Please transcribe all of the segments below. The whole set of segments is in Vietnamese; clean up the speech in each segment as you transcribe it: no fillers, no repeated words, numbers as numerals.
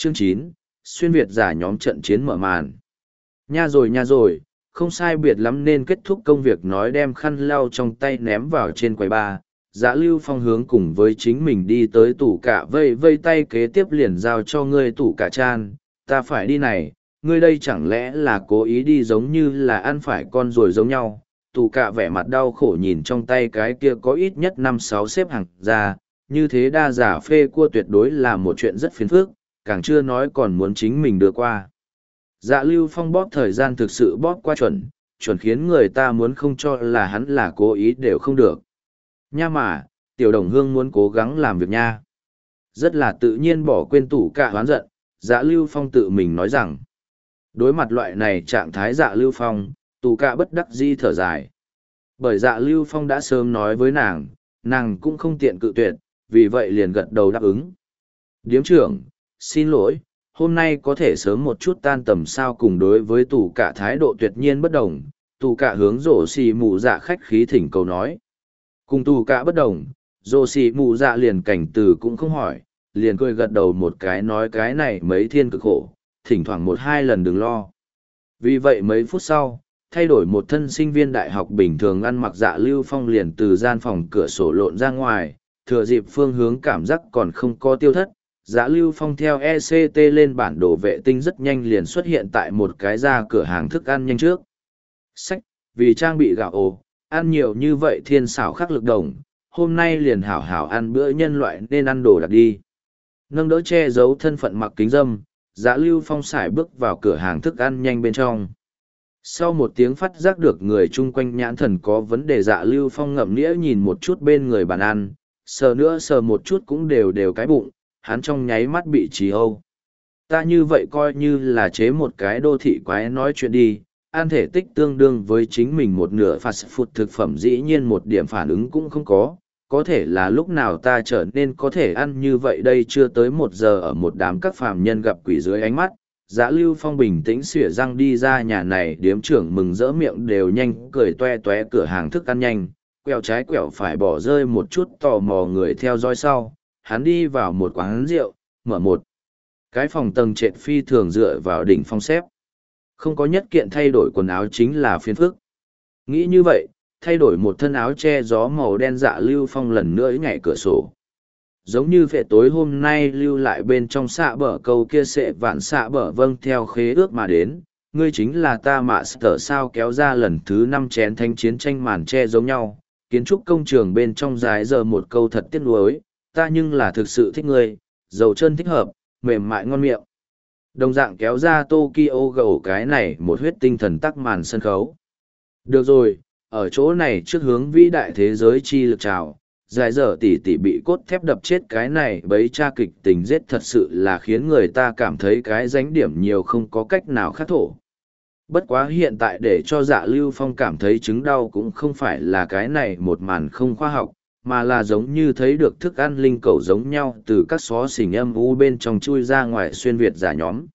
Chương 9, xuyên Việt giả nhóm trận chiến mở màn. Nha rồi, không sai biệt lắm nên kết thúc công việc nói đem khăn lau trong tay ném vào trên quầy bar. Dạ Lưu Phong hướng cùng với chính mình đi tới tủ cả vây vây tay kế tiếp liền giao cho ngươi tủ cả chan, ta phải đi này, ngươi đây chẳng lẽ là cố ý đi giống như là ăn phải con ruồi giống nhau. Tủ cả vẻ mặt đau khổ nhìn trong tay cái kia có ít nhất 5-6 xếp hàng ra, như thế đa giả phê cua tuyệt đối là một chuyện rất phiền phức, càng chưa nói còn muốn chính mình đưa qua. Dạ Lưu Phong bóp thời gian thực sự bóp qua chuẩn khiến người ta muốn không cho là hắn là cố ý đều không được. Nha mà, tiểu đồng hương muốn cố gắng làm việc nha. Rất là tự nhiên bỏ quên tủ cả hoán giận, Dạ Lưu Phong tự mình nói rằng. Đối mặt loại này trạng thái Dạ Lưu Phong, tủ cả bất đắc dĩ thở dài. Bởi Dạ Lưu Phong đã sớm nói với nàng cũng không tiện cự tuyệt, vì vậy liền gật đầu đáp ứng. Điếm trưởng, xin lỗi, hôm nay có thể sớm một chút tan tầm sao cùng đối với tủ cả thái độ tuyệt nhiên bất đồng, tủ cả hướng rổ xì mù dạ khách khí thỉnh cầu nói. Cùng tủ cả bất đồng, rổ xì mù dạ liền cảnh từ cũng không hỏi, liền cười gật đầu một cái nói cái này mấy thiên cực khổ, thỉnh thoảng 1-2 lần đừng lo. Vì vậy mấy phút sau, thay đổi một thân sinh viên đại học bình thường ăn mặc Dạ Lưu Phong liền từ gian phòng cửa sổ lộn ra ngoài, thừa dịp phương hướng cảm giác còn không có tiêu thất. Dạ Lưu Phong theo ECT lên bản đồ vệ tinh rất nhanh liền xuất hiện tại một cái ra cửa hàng thức ăn nhanh trước. Sách, vì trang bị gạo ồ, ăn nhiều như vậy thiên xảo khắc lực đồng, hôm nay liền hảo hảo ăn bữa nhân loại nên ăn đồ đặc đi. Nâng đỡ che giấu thân phận mặc kính dâm, Dạ Lưu Phong sải bước vào cửa hàng thức ăn nhanh bên trong. Sau một tiếng phát giác được người chung quanh nhãn thần có vấn đề, Dạ Lưu Phong ngậm nghĩa nhìn một chút bên người bàn ăn, sờ nữa sờ một chút cũng đều cái bụng, hắn trong nháy mắt bị trì âu. Ta như vậy coi như là chế một cái đô thị quái nói chuyện đi, ăn thể tích tương đương với chính mình một nửa fast food thực phẩm dĩ nhiên một điểm phản ứng cũng không có thể là lúc nào ta trở nên có thể ăn như vậy đây chưa tới 1 giờ ở một đám các phàm nhân gặp quỷ dưới ánh mắt. Dạ Lưu Phong bình tĩnh xỉa răng đi ra nhà này, điếm trưởng mừng rỡ miệng đều nhanh cười toe toé cửa hàng thức ăn nhanh, quẹo trái quẹo phải bỏ rơi một chút tò mò người theo dõi sau, hắn đi vào một quán rượu, mở một cái phòng tầng trệt phi thường dựa vào đỉnh phong xếp. Không có nhất kiện thay đổi quần áo chính là phiền phức. Nghĩ như vậy, thay đổi một thân áo che gió màu đen, Dạ Lưu Phong lần nữa nhảy cửa sổ. Giống như phệ tối hôm nay lưu lại bên trong xạ bờ câu kia sẽ vạn xạ bờ vâng theo khế ước mà đến, ngươi chính là ta mà sở sao kéo ra lần thứ 5 chén thanh chiến tranh màn che giống nhau, kiến trúc công trường bên trong dài giờ một câu thật tiếc nuối, ta nhưng là thực sự thích ngươi, dầu chân thích hợp, mềm mại ngon miệng. Đồng dạng kéo ra Tokyo gầu cái này một huyết tinh thần tắc màn sân khấu. Được rồi, ở chỗ này trước hướng vĩ đại thế giới chi lực trào, dài giờ tỷ bị cốt thép đập chết cái này bấy cha kịch tình giết thật sự là khiến người ta cảm thấy cái dánh điểm nhiều không có cách nào khắc thổ. Bất quá hiện tại để cho Dạ Lưu Phong cảm thấy chứng đau cũng không phải là cái này một màn không khoa học, mà là giống như thấy được thức ăn linh cầu giống nhau từ các xó xỉnh âm u bên trong chui ra ngoài xuyên Việt giả nhóm.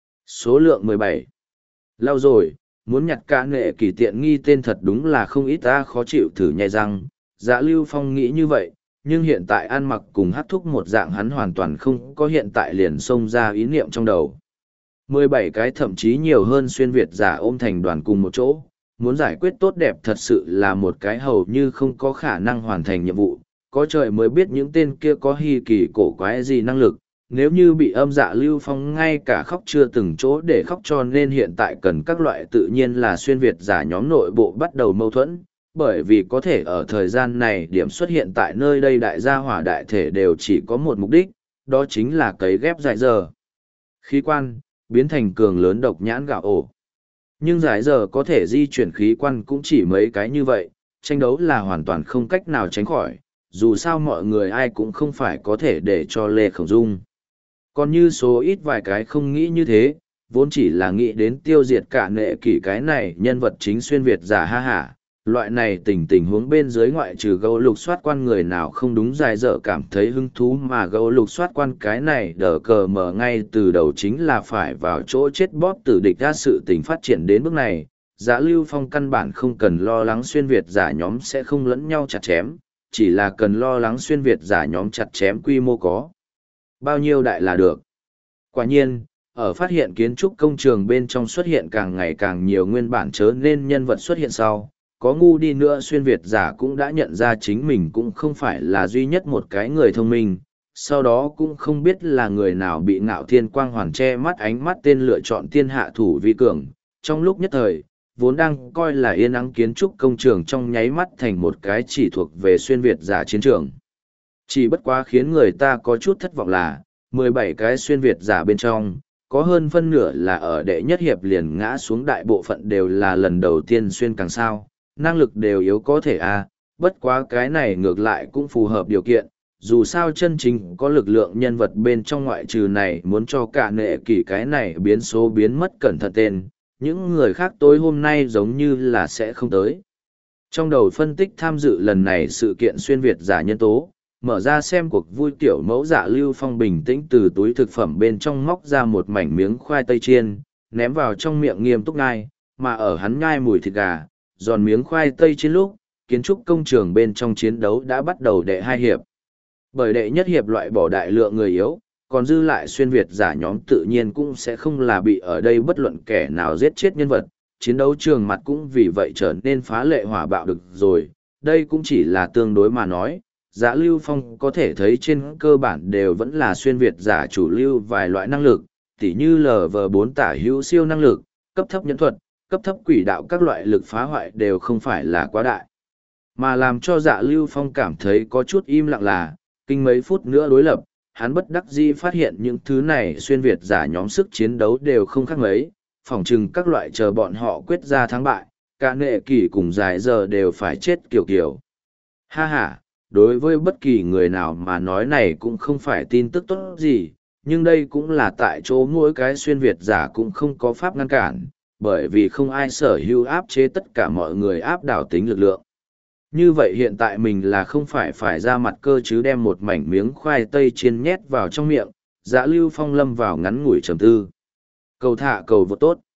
Số lượng 17. Lâu rồi, muốn nhặt cả nghệ kỳ tiện nghi tên thật đúng là không ít ta khó chịu thử nhai răng. Dạ Lưu Phong nghĩ như vậy, nhưng hiện tại ăn mặc cùng hát thúc một dạng hắn hoàn toàn không có hiện tại liền xông ra ý niệm trong đầu. 17 cái thậm chí nhiều hơn xuyên Việt giả ôm thành đoàn cùng một chỗ, muốn giải quyết tốt đẹp thật sự là một cái hầu như không có khả năng hoàn thành nhiệm vụ, có trời mới biết những tên kia có hy kỳ cổ quái gì năng lực, nếu như bị âm Dạ Lưu Phong ngay cả khóc chưa từng chỗ để khóc cho nên hiện tại cần các loại tự nhiên là xuyên Việt giả nhóm nội bộ bắt đầu mâu thuẫn, bởi vì có thể ở thời gian này điểm xuất hiện tại nơi đây đại gia hỏa đại thể đều chỉ có một mục đích, đó chính là cấy ghép dài giờ. Khí quan, biến thành cường lớn độc nhãn gạo ổ. Nhưng giải giờ có thể di chuyển khí quan cũng chỉ mấy cái như vậy, tranh đấu là hoàn toàn không cách nào tránh khỏi, dù sao mọi người ai cũng không phải có thể để cho Lê Khổng Dung. Còn như số ít vài cái không nghĩ như thế, vốn chỉ là nghĩ đến tiêu diệt cả nệ kỷ cái này nhân vật chính xuyên Việt giả ha hả. Loại này tình huống bên dưới ngoại trừ gấu lục soát quan người nào không đúng dài dở cảm thấy hứng thú mà gấu lục soát quan cái này đờ cờ mở ngay từ đầu chính là phải vào chỗ chết bóp tử địch ra sự tình phát triển đến bước này. Dạ Lưu Phong căn bản không cần lo lắng xuyên Việt giả nhóm sẽ không lẫn nhau chặt chém, chỉ là cần lo lắng xuyên Việt giả nhóm chặt chém quy mô có bao nhiêu đại là được. Quả nhiên, ở phát hiện kiến trúc công trường bên trong xuất hiện càng ngày càng nhiều nguyên bản chớ nên nhân vật xuất hiện sau, có ngu đi nữa xuyên Việt giả cũng đã nhận ra chính mình cũng không phải là duy nhất một cái người thông minh, sau đó cũng không biết là người nào bị Ngạo Thiên Quang hoàn che mắt ánh mắt tên lựa chọn tiên hạ thủ vi cường. Trong lúc nhất thời, vốn đang coi là yên ắng kiến trúc công trường trong nháy mắt thành một cái chỉ thuộc về xuyên Việt giả chiến trường. Chỉ bất quá khiến người ta có chút thất vọng là, 17 cái xuyên Việt giả bên trong, có hơn phân nửa là ở đệ nhất hiệp liền ngã xuống, đại bộ phận đều là lần đầu tiên xuyên càng sao, năng lực đều yếu có thể bất quá cái này ngược lại cũng phù hợp điều kiện, dù sao chân chính có lực lượng nhân vật bên trong ngoại trừ này muốn cho cả nệ kỳ cái này biến số biến mất cẩn thận tên, những người khác tối hôm nay giống như là sẽ không tới. Trong đầu phân tích tham dự lần này sự kiện xuyên Việt giả nhân tố, mở ra xem cuộc vui tiểu mẫu Dạ Lưu Phong bình tĩnh từ túi thực phẩm bên trong móc ra một mảnh miếng khoai tây chiên, ném vào trong miệng nghiêm túc ngai, mà ở hắn nhai mùi thịt gà, giòn miếng khoai tây trên lúc, kiến trúc công trường bên trong chiến đấu đã bắt đầu đệ hai hiệp. Bởi đệ nhất hiệp loại bỏ đại lượng người yếu, còn dư lại xuyên Việt giả nhóm tự nhiên cũng sẽ không là bị ở đây bất luận kẻ nào giết chết nhân vật, chiến đấu trường mặt cũng vì vậy trở nên phá lệ hỏa bạo được rồi, đây cũng chỉ là tương đối mà nói. Dạ Lưu Phong có thể thấy trên cơ bản đều vẫn là xuyên Việt giả chủ lưu vài loại năng lực, tỉ như LV4 tả hữu siêu năng lực, cấp thấp nhẫn thuật, cấp thấp quỷ đạo, các loại lực phá hoại đều không phải là quá đại. Mà làm cho Dạ Lưu Phong cảm thấy có chút im lặng là, kinh mấy phút nữa đối lập, hắn bất đắc dĩ phát hiện những thứ này xuyên Việt giả nhóm sức chiến đấu đều không khác mấy, phỏng chừng các loại chờ bọn họ quyết ra thắng bại, cả nệ kỳ cùng dài giờ đều phải chết kiểu kiểu. Ha ha, đối với bất kỳ người nào mà nói này cũng không phải tin tức tốt gì, nhưng đây cũng là tại chỗ mỗi cái xuyên Việt giả cũng không có pháp ngăn cản, bởi vì không ai sở hữu áp chế tất cả mọi người áp đảo tính lực lượng. Như vậy hiện tại mình là không phải ra mặt cơ chứ, đem một mảnh miếng khoai tây chiên nhét vào trong miệng, Dạ Lưu Phong lâm vào ngắn ngủi trầm tư. Cầu thả cầu vô tốt.